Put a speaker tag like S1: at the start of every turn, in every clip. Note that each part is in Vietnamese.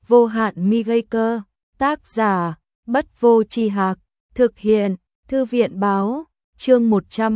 S1: vô hạn mi gây cơ, tác giả, Bất Vô Tri Hạc, thực hiện, Thư viện báo, chương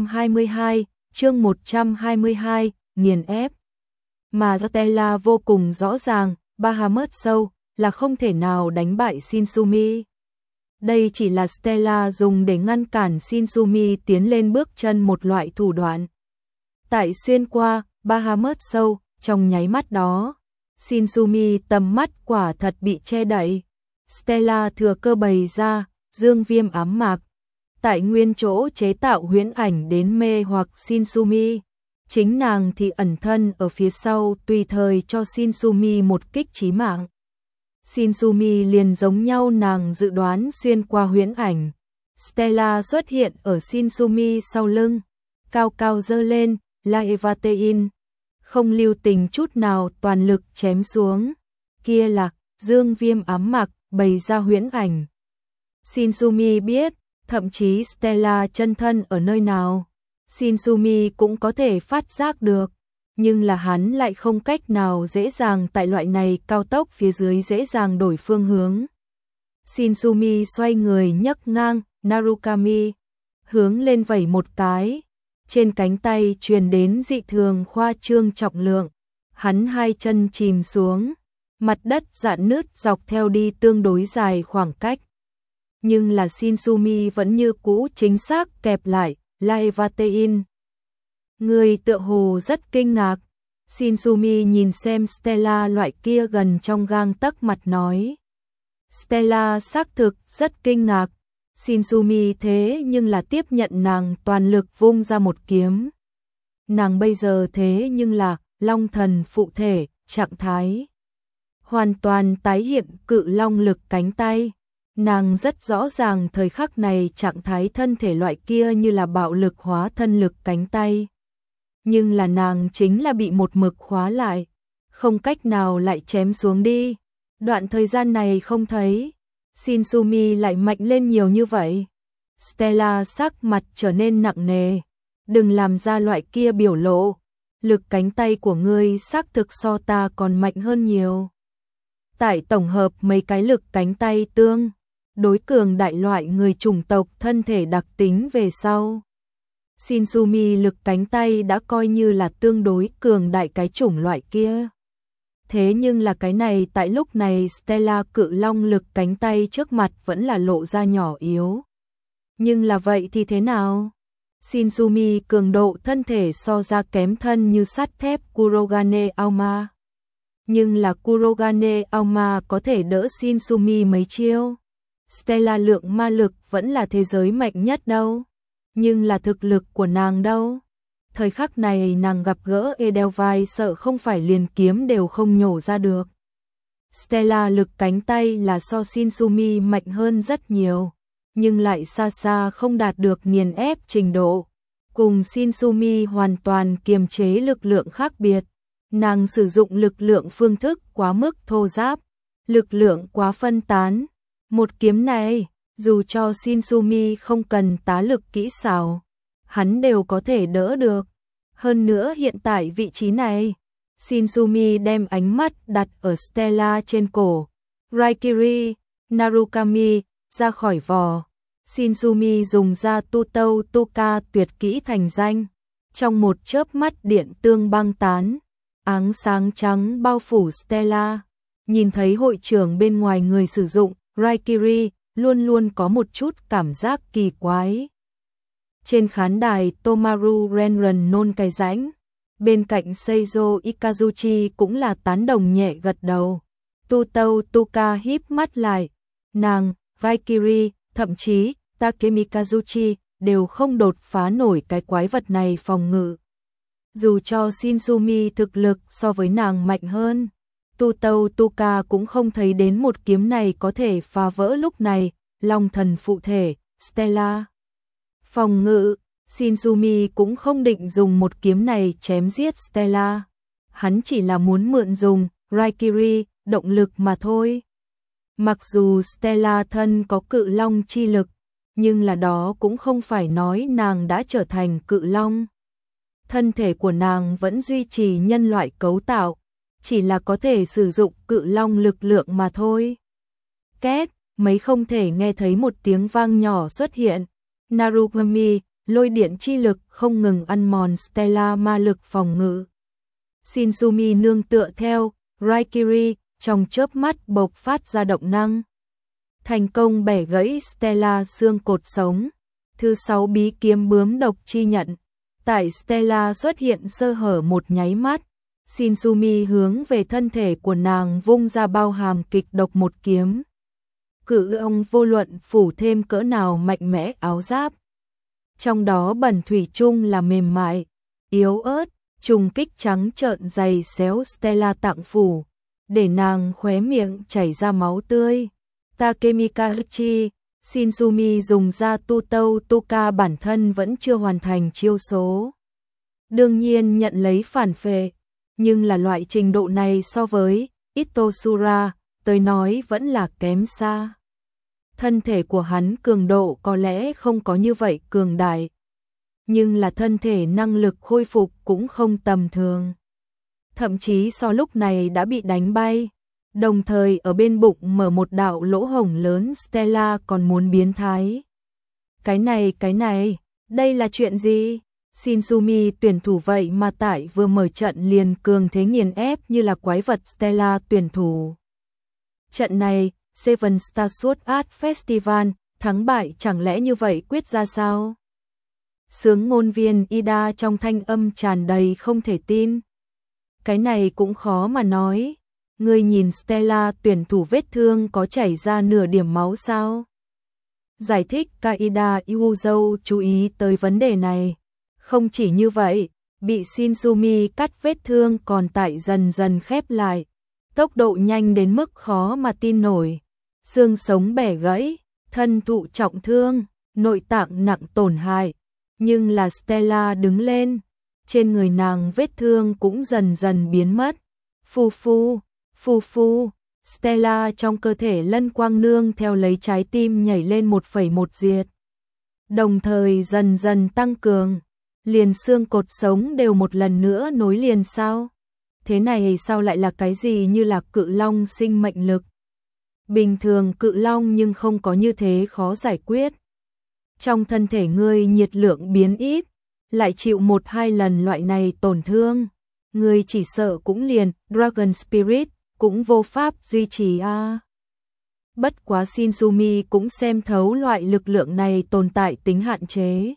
S1: 122, nghiền ép. Mà Stella vô cùng rõ ràng, Bahamut Soul là không thể nào đánh bại Shinsumi. Đây chỉ là Stella dùng để ngăn cản Shinsumi tiến lên bước chân một loại thủ đoạn. Tại xuyên qua Bahamut Soul, trong nháy mắt đó, Shinsumi tầm mắt quả thật bị che đậy. Stella thừa cơ bày ra dương viêm ám mạc, tại nguyên chỗ chế tạo huyễn ảnh đến mê hoặc Shinsumi. Chính nàng thì ẩn thân ở phía sau tùy thời cho Shinsumi một kích chí mạng. Shinsumi liền giống nhau nàng dự đoán xuyên qua huyễn ảnh. Stella xuất hiện ở Shinsumi sau lưng, cao cao giơ lên, Laevatein, không lưu tình chút nào toàn lực chém xuống. Kia là dương viêm ám mạc bày ra huyễn ảnh. Shinsumi biết, thậm chí Stella chân thân ở nơi nào, Shinsumi cũng có thể phát giác được, nhưng là hắn lại không cách nào dễ dàng tại loại này cao tốc phía dưới dễ dàng đổi phương hướng. Shinsumi xoay người nhấc ngang, Narukami, hướng lên vẩy một cái, trên cánh tay truyền đến dị thường khoa trương trọng lượng, hắn hai chân chìm xuống, mặt đất rạn nứt dọc theo đi tương đối dài khoảng cách. Nhưng là Shinsumi vẫn như cũ chính xác kẹp lại, Laevatein. Người tựa hồ rất kinh ngạc. Shinsumi nhìn xem Stella loại kia gần trong gang tấc mặt nói. Stella xác thực rất kinh ngạc. Shinsumi thế nhưng là tiếp nhận nàng toàn lực vung ra một kiếm. Nàng bây giờ thế nhưng là long thần phụ thể, trạng thái hoàn toàn tái hiện cự long lực cánh tay. Nàng rất rõ ràng thời khắc này trạng thái thân thể loại kia như là bạo lực hóa thân lực cánh tay. Nhưng là nàng chính là bị một mực khóa lại, không cách nào lại chém xuống đi. Đoạn thời gian này không thấy, Shinsumi lại mạnh lên nhiều như vậy. Stella sắc mặt trở nên nặng nề. Đừng làm ra loại kia biểu lộ. Lực cánh tay của ngươi xác thực so ta còn mạnh hơn nhiều. Tại tổng hợp mấy cái lực cánh tay tương đối cường đại loại người chủng tộc thân thể đặc tính về sau, Shinsumi lực cánh tay đã coi như là tương đối cường đại cái chủng loại kia. Thế nhưng là cái này tại lúc này Stella cự long lực cánh tay trước mặt vẫn là lộ ra nhỏ yếu. Nhưng là vậy thì thế nào? Shinsumi cường độ thân thể so ra kém thân như sắt thép Kurogane Aoma. Nhưng là Kurogane Aoma có thể đỡ Shinsumi mấy chiêu. Stella lượng ma lực vẫn là thế giới mạnh nhất đâu. Nhưng là thực lực của nàng đâu. Thời khắc này nàng gặp gỡ Edelweiss sợ không phải liền kiếm đều không nhổ ra được. Stella lực cánh tay là so Shinsumi mạnh hơn rất nhiều. Nhưng lại xa xa không đạt được nghiền ép trình độ. Cùng Shinsumi hoàn toàn kiềm chế lực lượng khác biệt. Nàng sử dụng lực lượng phương thức quá mức thô ráp. Lực lượng quá phân tán. Một kiếm này, dù cho Shinsumi không cần tá lực kỹ xảo, hắn đều có thể đỡ được. Hơn nữa hiện tại vị trí này, Shinsumi đem ánh mắt đặt ở Stella trên cổ. Raikiri, Narukami, ra khỏi vỏ. Shinsumi dùng ra Tutou Tuka tuyệt kỹ thành danh. Trong một chớp mắt điện tương băng tán, áng sáng trắng bao phủ Stella. Nhìn thấy hội trưởng bên ngoài người sử dụng Raikiri, luôn luôn có một chút cảm giác kỳ quái. Trên khán đài Tomaru Renran nôn cái rãnh, bên cạnh Seizo Ikazuchi cũng là tán đồng nhẹ gật đầu. Tutou Tuka híp mắt lại, nàng, Raikiri, thậm chí Takemikazuchi đều không đột phá nổi cái quái vật này phòng ngự. Dù cho Shinsumi thực lực so với nàng mạnh hơn, Tutou Tuka cũng không thấy đến một kiếm này có thể phá vỡ lúc này, long thần phụ thể, Stella. Phòng ngự, Shinsumi cũng không định dùng một kiếm này chém giết Stella. Hắn chỉ là muốn mượn dùng Raikiri, động lực mà thôi. Mặc dù Stella thân có cự long chi lực, nhưng là đó cũng không phải nói nàng đã trở thành cự long. Thân thể của nàng vẫn duy trì nhân loại cấu tạo, chỉ là có thể sử dụng cự long lực lượng mà thôi. Két, mấy không thể nghe thấy một tiếng vang nhỏ xuất hiện. Narukami, lôi điện chi lực không ngừng ăn mòn Stella ma lực phòng ngự. Shinsumi nương tựa theo Raikiri, trong chớp mắt bộc phát ra động năng. Thành công bẻ gãy Stella xương cột sống. Thứ 6 bí kiếm bướm độc chi nhận. Tại Stella xuất hiện sơ hở một nháy mắt, Shinsumi hướng về thân thể của nàng vung ra bao hàm kịch độc một kiếm. Cự ông vô luận phủ thêm cỡ nào mạnh mẽ áo giáp. Trong đó bẩn thủy chung là mềm mại, yếu ớt, trùng kích trắng trợn dày xéo Stella tạng phủ, để nàng khóe miệng chảy ra máu tươi. Takemikachi, Shinsumi dùng ra tu tâu Tuka bản thân vẫn chưa hoàn thành chiêu số. Đương nhiên nhận lấy phản phệ, nhưng là loại trình độ này so với Itosura tới nói vẫn là kém xa. Thân thể của hắn cường độ có lẽ không có như vậy cường đại, nhưng là thân thể năng lực khôi phục cũng không tầm thường. Thậm chí so lúc này đã bị đánh bay, đồng thời ở bên bụng mở một đạo lỗ hổng lớn. Stella còn muốn biến thái. Cái này, đây là chuyện gì? Shinsumi tuyển thủ vậy mà tại vừa mở trận liền cường thế nghiền ép như là quái vật Stella tuyển thủ. Trận này, Seven Star Sword Art Festival, thắng bại chẳng lẽ như vậy quyết ra sao? Sướng ngôn viên Ida trong thanh âm tràn đầy không thể tin. Cái này cũng khó mà nói. Ngươi nhìn Stella tuyển thủ vết thương có chảy ra nửa điểm máu sao? Giải thích Kaida Iuzou chú ý tới vấn đề này. Không chỉ như vậy, bị Shinsumi cắt vết thương còn tại dần dần khép lại. Tốc độ nhanh đến mức khó mà tin nổi. Xương sống bẻ gãy, thân thụ trọng thương, nội tạng nặng tổn hại. Nhưng là Stella đứng lên, trên người nàng vết thương cũng dần dần biến mất. Phù phu, Stella trong cơ thể Lân Quang Nương theo lấy trái tim nhảy lên 1,1 diệt. Đồng thời dần dần tăng cường, liền xương cột sống đều một lần nữa nối liền sao? Thế này sao lại là cái gì như là cự long sinh mệnh lực? Bình thường cự long nhưng không có như thế khó giải quyết. Trong thân thể ngươi nhiệt lượng biến ít, lại chịu 1-2 lần loại này tổn thương. Ngươi chỉ sợ cũng liền Dragon Spirit, cũng vô pháp duy trì a. Bất quá Shinsumi cũng xem thấu loại lực lượng này tồn tại tính hạn chế.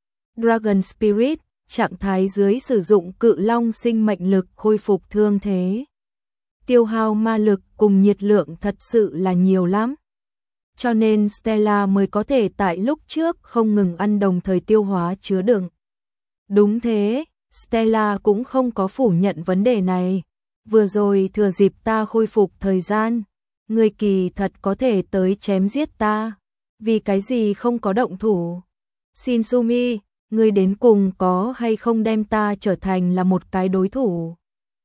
S1: Dragon Spirit, trạng thái dưới sử dụng cự long sinh mệnh lực khôi phục thương thế. Tiêu hao ma lực cùng nhiệt lượng thật sự là nhiều lắm. Cho nên Stella mới có thể tại lúc trước không ngừng ăn đồng thời tiêu hóa chứa đựng. Đúng thế, Stella cũng không có phủ nhận vấn đề này. Vừa rồi thừa dịp ta khôi phục thời gian, ngươi kỳ thật có thể tới chém giết ta. Vì cái gì không có động thủ? Shinsumi, ngươi đến cùng có hay không đem ta trở thành là một cái đối thủ?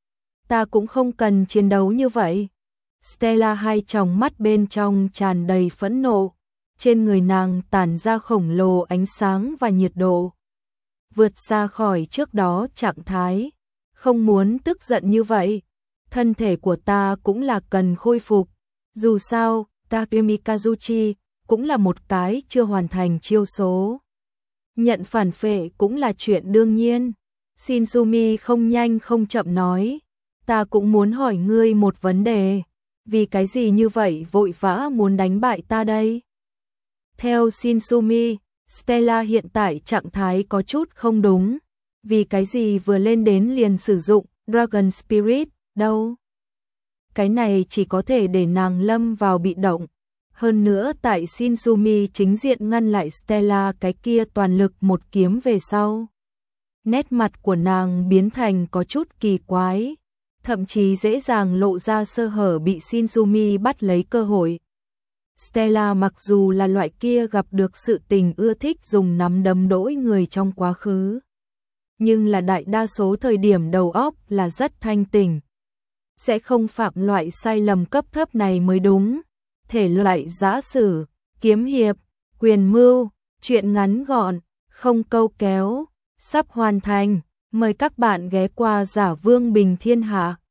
S1: Ta cũng không cần chiến đấu như vậy. Stella hai tròng mắt bên trong tràn đầy phẫn nộ, trên người nàng tản ra khổng lồ ánh sáng và nhiệt độ. Vượt xa khỏi trước đó trạng thái, không muốn tức giận như vậy. Thân thể của ta cũng là cần khôi phục. Dù sao, Takemikazuchi cũng là một cái chưa hoàn thành chiêu số. Nhận phản phệ cũng là chuyện đương nhiên. Shinsumi không nhanh không chậm nói. Ta cũng muốn hỏi ngươi một vấn đề. Vì cái gì như vậy vội vã muốn đánh bại ta đây? Theo Shinsumi, Stella hiện tại trạng thái có chút không đúng. Vì cái gì vừa lên đến liền sử dụng Dragon Spirit đâu? Cái này chỉ có thể để nàng lâm vào bị động. Hơn nữa tại Shinsumi chính diện ngăn lại Stella cái kia toàn lực một kiếm về sau. Nét mặt của nàng biến thành có chút kỳ quái. Thậm chí dễ dàng lộ ra sơ hở bị Shinsumi bắt lấy cơ hội. Stella mặc dù là loại kia gặp được sự tình ưa thích dùng nắm đấm đỗi người trong quá khứ. Nhưng là đại đa số thời điểm đầu óc là rất thanh tỉnh. Sẽ không phạm loại sai lầm cấp thấp này mới đúng. Thể loại giã sử, kiếm hiệp, quyền mưu, truyện ngắn gọn, không câu kéo, sắp hoàn thành. Mời các bạn ghé qua Giả Vương Bình Thiên Hạ.